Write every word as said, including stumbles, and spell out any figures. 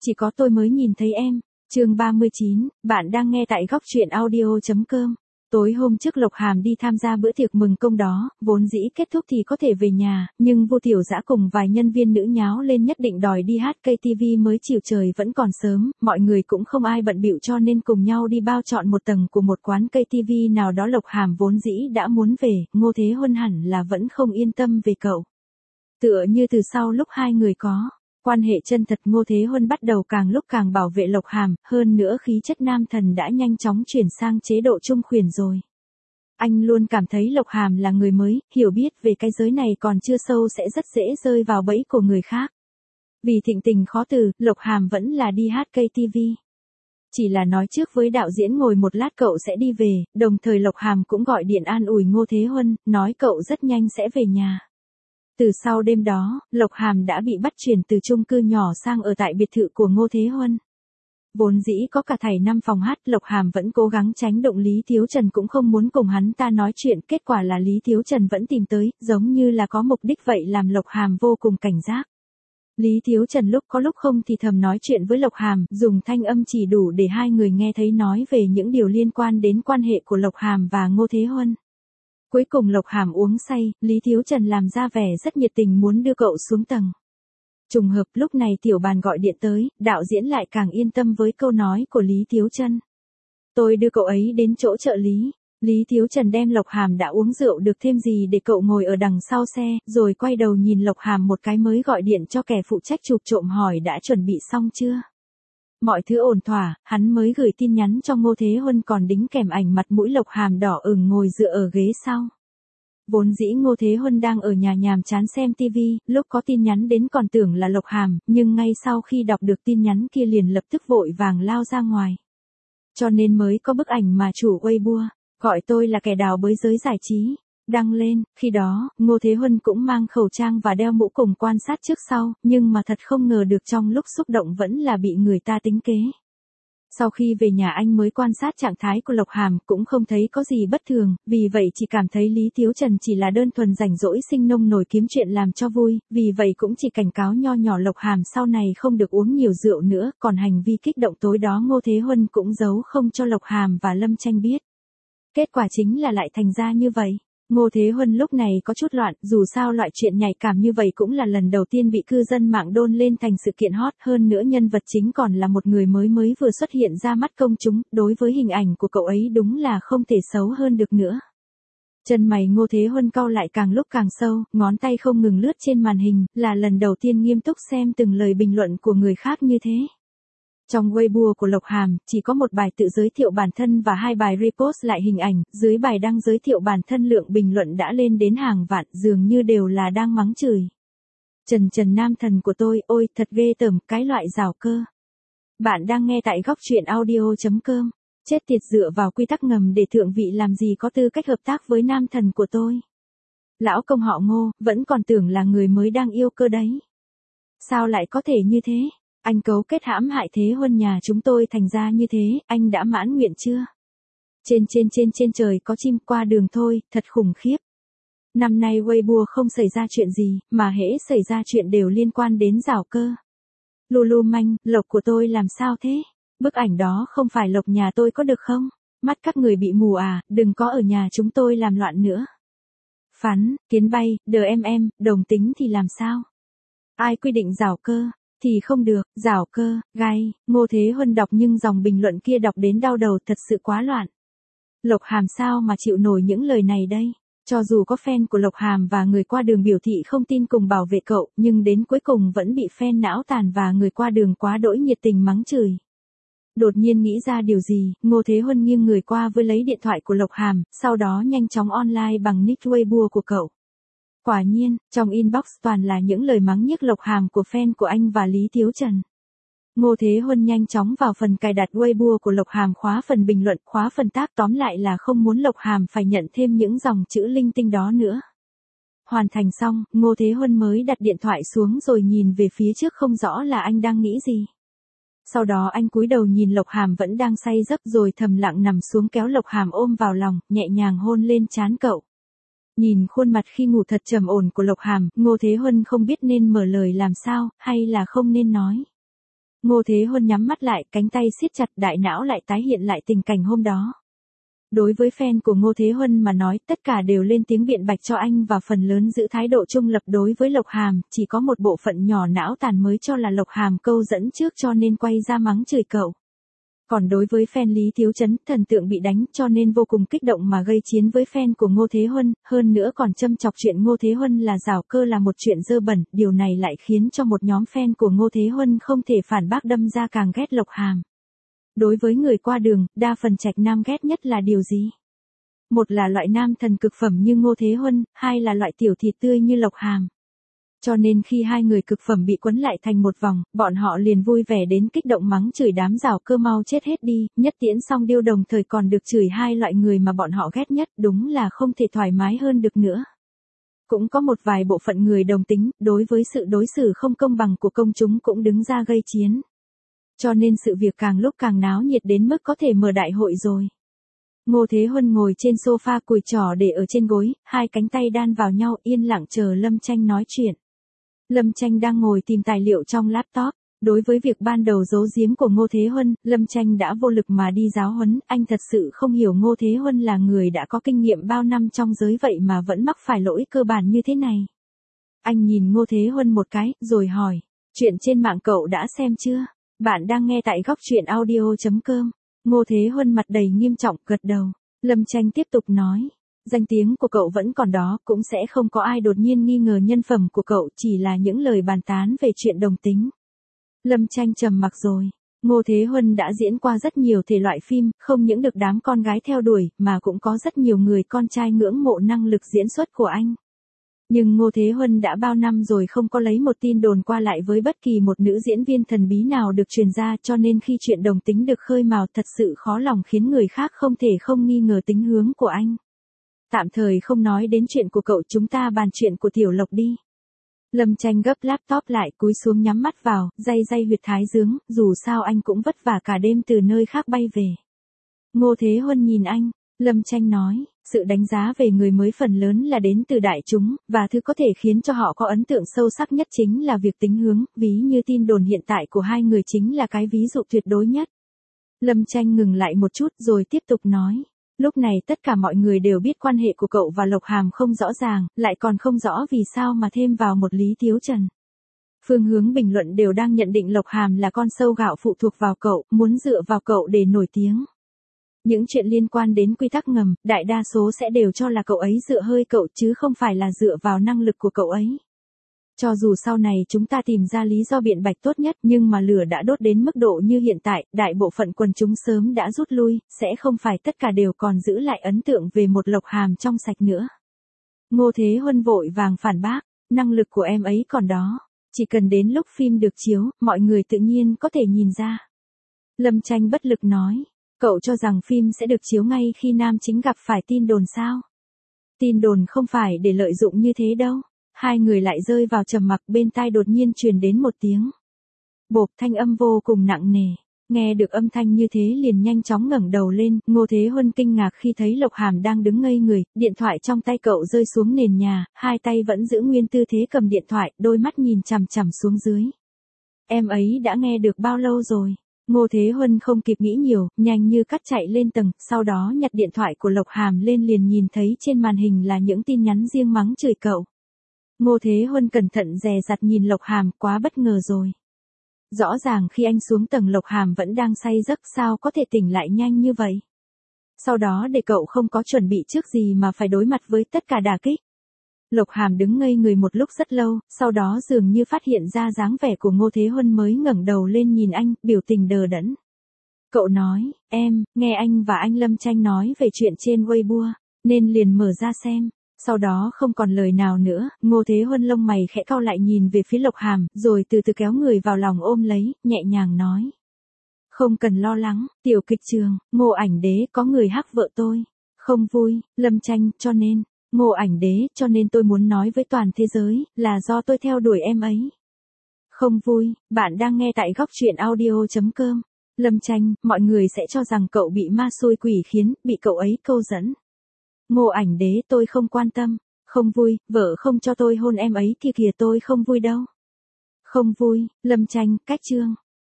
Chỉ có tôi mới nhìn thấy em. Chương ba mươi chín, bạn đang nghe tại góc truyện audio chấm com. Tối hôm trước Lộc Hàm đi tham gia bữa tiệc mừng công đó, vốn dĩ kết thúc thì có thể về nhà, nhưng Vu Tiểu Dã cùng vài nhân viên nữ nháo lên nhất định đòi đi hát ca tê vê mới chiều trời vẫn còn sớm, mọi người cũng không ai bận bịu cho nên cùng nhau đi bao trọn một tầng của một quán ca tê vê nào đó. Lộc Hàm vốn dĩ đã muốn về, Ngô Thế Huân hẳn là vẫn không yên tâm về cậu. Tựa như từ sau lúc hai người có quan hệ chân thật, Ngô Thế Huân bắt đầu càng lúc càng bảo vệ Lộc Hàm, hơn nữa khí chất nam thần đã nhanh chóng chuyển sang chế độ trung khuyển rồi. Anh luôn cảm thấy Lộc Hàm là người mới, hiểu biết về cái giới này còn chưa sâu sẽ rất dễ rơi vào bẫy của người khác. Vì thịnh tình khó từ, Lộc Hàm vẫn là đi hát ca tê vê. Chỉ là nói trước với đạo diễn ngồi một lát cậu sẽ đi về, đồng thời Lộc Hàm cũng gọi điện an ủi Ngô Thế Huân, nói cậu rất nhanh sẽ về nhà. Từ sau đêm đó, Lộc Hàm đã bị bắt chuyển từ chung cư nhỏ sang ở tại biệt thự của Ngô Thế Huân. Vốn dĩ có cả thảy năm phòng hát, Lộc Hàm vẫn cố gắng tránh động Lý Thiếu Trần cũng không muốn cùng hắn ta nói chuyện, kết quả là Lý Thiếu Trần vẫn tìm tới, giống như là có mục đích vậy làm Lộc Hàm vô cùng cảnh giác. Lý Thiếu Trần lúc có lúc không thì thầm nói chuyện với Lộc Hàm, dùng thanh âm chỉ đủ để hai người nghe thấy nói về những điều liên quan đến quan hệ của Lộc Hàm và Ngô Thế Huân. Cuối cùng Lộc Hàm uống say, Lý Thiếu Trần làm ra vẻ rất nhiệt tình muốn đưa cậu xuống tầng. Trùng hợp lúc này Tiểu Bàn gọi điện tới, đạo diễn lại càng yên tâm với câu nói của Lý Thiếu Trần. Tôi đưa cậu ấy đến chỗ trợ lý. Lý Thiếu Trần đem Lộc Hàm đã uống rượu được thêm gì để cậu ngồi ở đằng sau xe, rồi quay đầu nhìn Lộc Hàm một cái mới gọi điện cho kẻ phụ trách chụp trộm hỏi đã chuẩn bị xong chưa. Mọi thứ ổn thỏa, hắn mới gửi tin nhắn cho Ngô Thế Huân còn đính kèm ảnh mặt mũi Lộc Hàm đỏ ửng ngồi dựa ở ghế sau. Vốn dĩ Ngô Thế Huân đang ở nhà nhàm chán xem ti vi, lúc có tin nhắn đến còn tưởng là Lộc Hàm, nhưng ngay sau khi đọc được tin nhắn kia liền lập tức vội vàng lao ra ngoài. Cho nên mới có bức ảnh mà chủ Weibo, gọi tôi là kẻ đào bới giới giải trí, đăng lên. Khi đó, Ngô Thế Huân cũng mang khẩu trang và đeo mũ cùng quan sát trước sau, nhưng mà thật không ngờ được trong lúc xúc động vẫn là bị người ta tính kế. Sau khi về nhà anh mới quan sát trạng thái của Lộc Hàm cũng không thấy có gì bất thường, vì vậy chỉ cảm thấy Lý Thiếu Trần chỉ là đơn thuần rảnh rỗi sinh nông nổi kiếm chuyện làm cho vui, vì vậy cũng chỉ cảnh cáo nho nhỏ Lộc Hàm sau này không được uống nhiều rượu nữa, còn hành vi kích động tối đó Ngô Thế Huân cũng giấu không cho Lộc Hàm và Lâm Tranh biết. Kết quả chính là lại thành ra như vậy. Ngô Thế Huân lúc này có chút loạn, dù sao loại chuyện nhạy cảm như vậy cũng là lần đầu tiên bị cư dân mạng đôn lên thành sự kiện hot, hơn nữa nhân vật chính còn là một người mới mới vừa xuất hiện ra mắt công chúng, đối với hình ảnh của cậu ấy đúng là không thể xấu hơn được nữa. Chân mày Ngô Thế Huân cau lại càng lúc càng sâu, ngón tay không ngừng lướt trên màn hình, là lần đầu tiên nghiêm túc xem từng lời bình luận của người khác như thế. Trong Weibo của Lộc Hàm, chỉ có một bài tự giới thiệu bản thân và hai bài repost lại hình ảnh, dưới bài đăng giới thiệu bản thân lượng bình luận đã lên đến hàng vạn, dường như đều là đang mắng chửi. Trần Trần nam thần của tôi, ôi thật ghê tởm, cái loại rào cơ. Bạn đang nghe tại góc truyện audio chấm com. Chết tiệt, dựa vào quy tắc ngầm để thượng vị làm gì có tư cách hợp tác với nam thần của tôi. Lão công họ Ngô, vẫn còn tưởng là người mới đang yêu cơ đấy. Sao lại có thể như thế? Anh cấu kết hãm hại Thế Huân nhà chúng tôi thành ra như thế, anh đã mãn nguyện chưa? Trên trên trên trên trời có chim qua đường thôi, thật khủng khiếp. Năm nay Weibo không xảy ra chuyện gì, mà hễ xảy ra chuyện đều liên quan đến rào cơ. Lulu manh, Lộc của tôi làm sao thế? Bức ảnh đó không phải Lộc nhà tôi có được không? Mắt các người bị mù à, đừng có ở nhà chúng tôi làm loạn nữa. Phắn, kiến bay, đờ em em, đồng tính thì làm sao? Ai quy định rào cơ? Thì không được, rào cơ, gai. Ngô Thế Huân đọc nhưng dòng bình luận kia đọc đến đau đầu, thật sự quá loạn. Lộc Hàm sao mà chịu nổi những lời này đây? Cho dù có fan của Lộc Hàm và người qua đường biểu thị không tin cùng bảo vệ cậu, nhưng đến cuối cùng vẫn bị fan não tàn và người qua đường quá đỗi nhiệt tình mắng chửi. Đột nhiên nghĩ ra điều gì, Ngô Thế Huân nghiêng người qua với lấy điện thoại của Lộc Hàm, sau đó nhanh chóng online bằng nick Weibo của cậu. Quả nhiên, trong inbox toàn là những lời mắng nhiếc Lộc Hàm của fan của anh và Lý Thiếu Trần. Ngô Thế Huân nhanh chóng vào phần cài đặt Weibo của Lộc Hàm, khóa phần bình luận, khóa phần tác, tóm lại là không muốn Lộc Hàm phải nhận thêm những dòng chữ linh tinh đó nữa. Hoàn thành xong, Ngô Thế Huân mới đặt điện thoại xuống rồi nhìn về phía trước không rõ là anh đang nghĩ gì. Sau đó anh cúi đầu nhìn Lộc Hàm vẫn đang say giấc rồi thầm lặng nằm xuống kéo Lộc Hàm ôm vào lòng, nhẹ nhàng hôn lên trán cậu. Nhìn khuôn mặt khi ngủ thật trầm ổn của Lộc Hàm, Ngô Thế Huân không biết nên mở lời làm sao, hay là không nên nói. Ngô Thế Huân nhắm mắt lại, cánh tay siết chặt, đại não lại tái hiện lại tình cảnh hôm đó. Đối với fan của Ngô Thế Huân mà nói, tất cả đều lên tiếng biện bạch cho anh và phần lớn giữ thái độ trung lập đối với Lộc Hàm, chỉ có một bộ phận nhỏ não tàn mới cho là Lộc Hàm câu dẫn trước cho nên quay ra mắng chửi cậu. Còn đối với fan Lý Thiếu Chấn, thần tượng bị đánh cho nên vô cùng kích động mà gây chiến với fan của Ngô Thế Huân, hơn nữa còn châm chọc chuyện Ngô Thế Huân là giảo cơ là một chuyện dơ bẩn, điều này lại khiến cho một nhóm fan của Ngô Thế Huân không thể phản bác đâm ra càng ghét Lộc Hàm. Đối với người qua đường, đa phần trạch nam ghét nhất là điều gì? Một là loại nam thần cực phẩm như Ngô Thế Huân, hai là loại tiểu thịt tươi như Lộc Hàm. Cho nên khi hai người cực phẩm bị quấn lại thành một vòng, bọn họ liền vui vẻ đến kích động mắng chửi đám giảo cơ mau chết hết đi, nhất tiễn xong điêu đồng thời còn được chửi hai loại người mà bọn họ ghét nhất, đúng là không thể thoải mái hơn được nữa. Cũng có một vài bộ phận người đồng tính, đối với sự đối xử không công bằng của công chúng cũng đứng ra gây chiến. Cho nên sự việc càng lúc càng náo nhiệt đến mức có thể mở đại hội rồi. Ngô Thế Huân ngồi trên sofa cùi trỏ để ở trên gối, hai cánh tay đan vào nhau yên lặng chờ Lâm Tranh nói chuyện. Lâm Tranh đang ngồi tìm tài liệu trong laptop. Đối với việc ban đầu giấu giếm của Ngô Thế Huân, Lâm Tranh đã vô lực mà đi giáo huấn, anh thật sự không hiểu Ngô Thế Huân là người đã có kinh nghiệm bao năm trong giới vậy mà vẫn mắc phải lỗi cơ bản như thế này. Anh nhìn Ngô Thế Huân một cái, rồi hỏi, chuyện trên mạng cậu đã xem chưa? Bạn đang nghe tại góc truyện audio chấm com. Ngô Thế Huân mặt đầy nghiêm trọng, gật đầu. Lâm Tranh tiếp tục nói, danh tiếng của cậu vẫn còn đó, cũng sẽ không có ai đột nhiên nghi ngờ nhân phẩm của cậu, chỉ là những lời bàn tán về chuyện đồng tính. Lâm Tranh trầm mặc rồi. Ngô Thế Huân đã diễn qua rất nhiều thể loại phim, không những được đám con gái theo đuổi, mà cũng có rất nhiều người con trai ngưỡng mộ năng lực diễn xuất của anh. Nhưng Ngô Thế Huân đã bao năm rồi không có lấy một tin đồn qua lại với bất kỳ một nữ diễn viên thần bí nào được truyền ra, cho nên khi chuyện đồng tính được khơi mào thật sự khó lòng khiến người khác không thể không nghi ngờ tính hướng của anh. Tạm thời không nói đến chuyện của cậu, chúng ta bàn chuyện của Tiểu Lộc đi. Lâm Tranh gấp laptop lại, cúi xuống nhắm mắt vào, day day huyệt thái dương, dù sao anh cũng vất vả cả đêm từ nơi khác bay về. Ngô Thế Huân nhìn anh, Lâm Tranh nói, sự đánh giá về người mới phần lớn là đến từ đại chúng, và thứ có thể khiến cho họ có ấn tượng sâu sắc nhất chính là việc tính hướng, ví như tin đồn hiện tại của hai người chính là cái ví dụ tuyệt đối nhất. Lâm Tranh ngừng lại một chút rồi tiếp tục nói. Lúc này tất cả mọi người đều biết quan hệ của cậu và Lộc Hàm không rõ ràng, lại còn không rõ vì sao mà thêm vào một Lý Thiếu Trần. Phương hướng bình luận đều đang nhận định Lộc Hàm là con sâu gạo phụ thuộc vào cậu, muốn dựa vào cậu để nổi tiếng. Những chuyện liên quan đến quy tắc ngầm, đại đa số sẽ đều cho là cậu ấy dựa hơi cậu chứ không phải là dựa vào năng lực của cậu ấy. Cho dù sau này chúng ta tìm ra lý do biện bạch tốt nhất, nhưng mà lửa đã đốt đến mức độ như hiện tại, đại bộ phận quần chúng sớm đã rút lui, sẽ không phải tất cả đều còn giữ lại ấn tượng về một Lộc Hàm trong sạch nữa. Ngô Thế Huân vội vàng phản bác, năng lực của em ấy còn đó, chỉ cần đến lúc phim được chiếu, mọi người tự nhiên có thể nhìn ra. Lâm Tranh bất lực nói, cậu cho rằng phim sẽ được chiếu ngay khi nam chính gặp phải tin đồn sao? Tin đồn không phải để lợi dụng như thế đâu. Hai người lại rơi vào trầm mặc, bên tai đột nhiên truyền đến một tiếng bộp, thanh âm vô cùng nặng nề. Nghe được âm thanh như thế liền nhanh chóng ngẩng đầu lên, Ngô Thế Huân kinh ngạc khi thấy Lộc Hàm đang đứng ngây người, điện thoại trong tay cậu rơi xuống nền nhà, hai tay vẫn giữ nguyên tư thế cầm điện thoại, đôi mắt nhìn chằm chằm xuống dưới. Em ấy đã nghe được bao lâu rồi? Ngô Thế Huân không kịp nghĩ nhiều, nhanh như cắt chạy lên tầng, sau đó nhặt điện thoại của Lộc Hàm lên liền nhìn thấy trên màn hình là những tin nhắn riêng mắng chửi cậu. Ngô Thế Huân cẩn thận dè dặt nhìn Lộc Hàm, quá bất ngờ rồi. Rõ ràng khi anh xuống tầng Lộc Hàm vẫn đang say giấc, sao có thể tỉnh lại nhanh như vậy? Sau đó để cậu không có chuẩn bị trước gì mà phải đối mặt với tất cả đả kích. Lộc Hàm đứng ngây người một lúc rất lâu, sau đó dường như phát hiện ra dáng vẻ của Ngô Thế Huân mới ngẩng đầu lên nhìn anh, biểu tình đờ đẫn. Cậu nói, em, nghe anh và anh Lâm Tranh nói về chuyện trên Weibo, nên liền mở ra xem. Sau đó không còn lời nào nữa, Ngô Thế Huân lông mày khẽ cau lại nhìn về phía Lộc Hàm, rồi từ từ kéo người vào lòng ôm lấy, nhẹ nhàng nói. Không cần lo lắng, tiểu kịch trường, Ngô Ảnh Đế có người hắc vợ tôi. Không vui, Lâm Tranh, cho nên, Ngô Ảnh Đế, cho nên tôi muốn nói với toàn thế giới, là do tôi theo đuổi em ấy. Không vui, bạn đang nghe tại góc truyện audio chấm com. Lâm Tranh, mọi người sẽ cho rằng cậu bị ma xui quỷ khiến, bị cậu ấy câu dẫn. Ngô Ảnh Đế, tôi không quan tâm. Không vui, vợ không cho tôi hôn em ấy kia kìa, tôi không vui đâu. Không vui, Lâm Tranh, cách chương.